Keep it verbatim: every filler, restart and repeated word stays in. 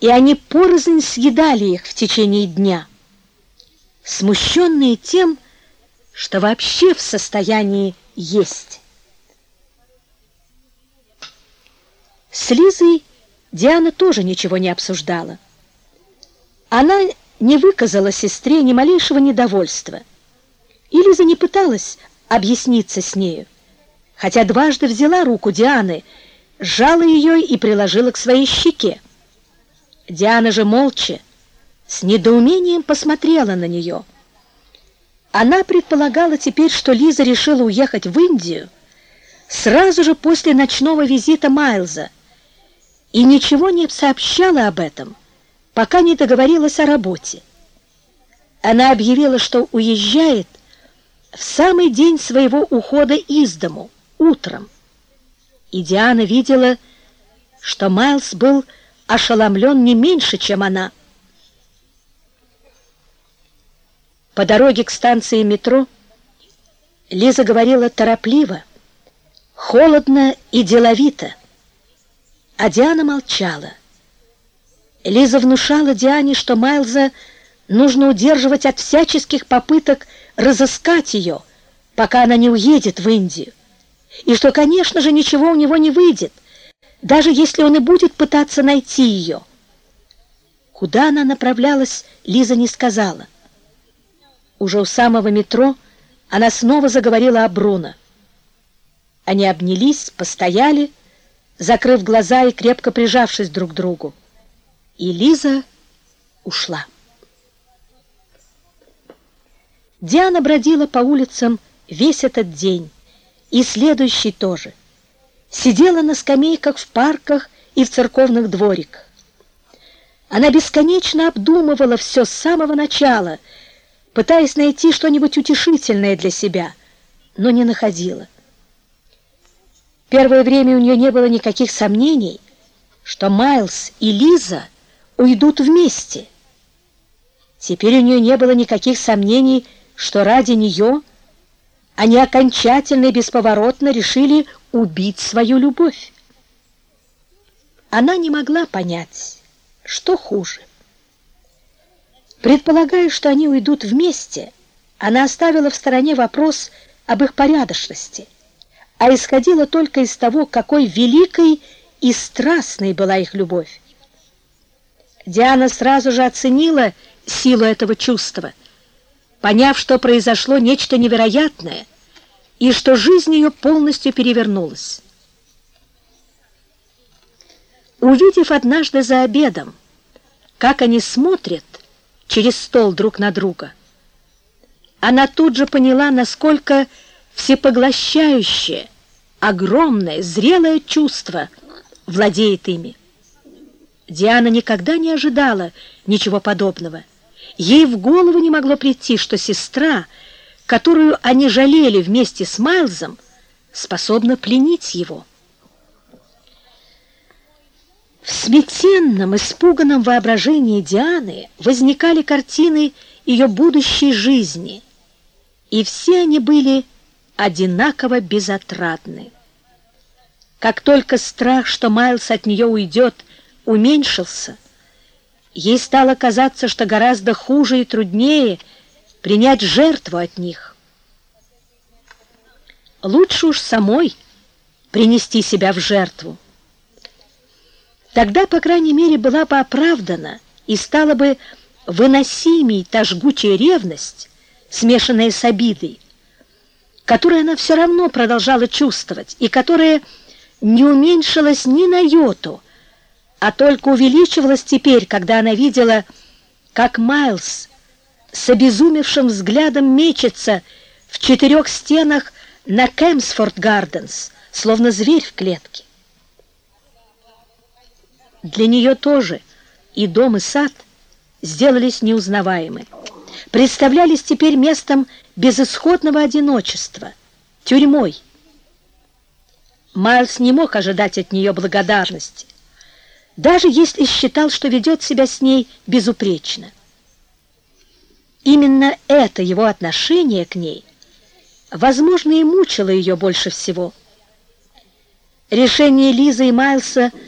и они порознь съедали их в течение дня, смущенные тем, что вообще в состоянии есть. С Лизой Диана тоже ничего не обсуждала. Она не выказала сестре ни малейшего недовольства, и Лиза не пыталась объясниться с нею, хотя дважды взяла руку Дианы, сжала ее и приложила к своей щеке. Диана же молча, с недоумением посмотрела на нее. Она предполагала теперь, что Лиза решила уехать в Индию сразу же после ночного визита Майлза, и ничего не сообщала об этом, пока не договорилась о работе. Она объявила, что уезжает в самый день своего ухода из дому, утром. И Диана видела, что Майлз был ошеломлен не меньше, чем она. По дороге к станции метро Лиза говорила торопливо, холодно и деловито, а Диана молчала. Лиза внушала Диане, что Майлза нужно удерживать от всяческих попыток разыскать ее, пока она не уедет в Индию, и что, конечно же, ничего у него не выйдет, даже если он и будет пытаться найти ее. Куда она направлялась, Лиза не сказала. Уже у самого метро она снова заговорила о Бруно. Они обнялись, постояли, закрыв глаза и крепко прижавшись друг к другу. И Лиза ушла. Диана бродила по улицам весь этот день, и следующий тоже. Сидела на скамейках в парках и в церковных двориках. Она бесконечно обдумывала все с самого начала, пытаясь найти что-нибудь утешительное для себя, но не находила. Первое время у нее не было никаких сомнений, что Майлз и Лиза уйдут вместе. Теперь у нее не было никаких сомнений, что ради нее они окончательно и бесповоротно решили убить свою любовь. Она не могла понять, что хуже. Предполагая, что они уйдут вместе, она оставила в стороне вопрос об их порядочности, а исходила только из того, какой великой и страстной была их любовь. Диана сразу же оценила силу этого чувства, поняв, что произошло нечто невероятное и что жизнь ее полностью перевернулась. Увидев однажды за обедом, как они смотрят через стол друг на друга, она тут же поняла, насколько всепоглощающее, огромное, зрелое чувство владеет ими. Диана никогда не ожидала ничего подобного. Ей в голову не могло прийти, что сестра, которую они жалели вместе с Майлзом, способна пленить его. В смятенном, испуганном воображении Дианы возникали картины ее будущей жизни, и все они были одинаково безотрадны. Как только страх, что Майлз от нее уйдет, уменьшился, ей стало казаться, что гораздо хуже и труднее принять жертву от них. Лучше уж самой принести себя в жертву. Тогда, по крайней мере, была бы оправдана и стала бы выносимей та жгучая ревность, смешанная с обидой, которую она все равно продолжала чувствовать и которая не уменьшилась ни на йоту, а только увеличивалась теперь, когда она видела, как Майлз с обезумевшим взглядом мечется в четырех стенах на Кемсфорд-Гарденс, словно зверь в клетке. Для нее тоже и дом, и сад сделались неузнаваемы, представлялись теперь местом безысходного одиночества, тюрьмой. Майлз не мог ожидать от нее благодарности, даже если считал, что ведет себя с ней безупречно. Именно это его отношение к ней, возможно, и мучило ее больше всего. Решение Лизы и Майлса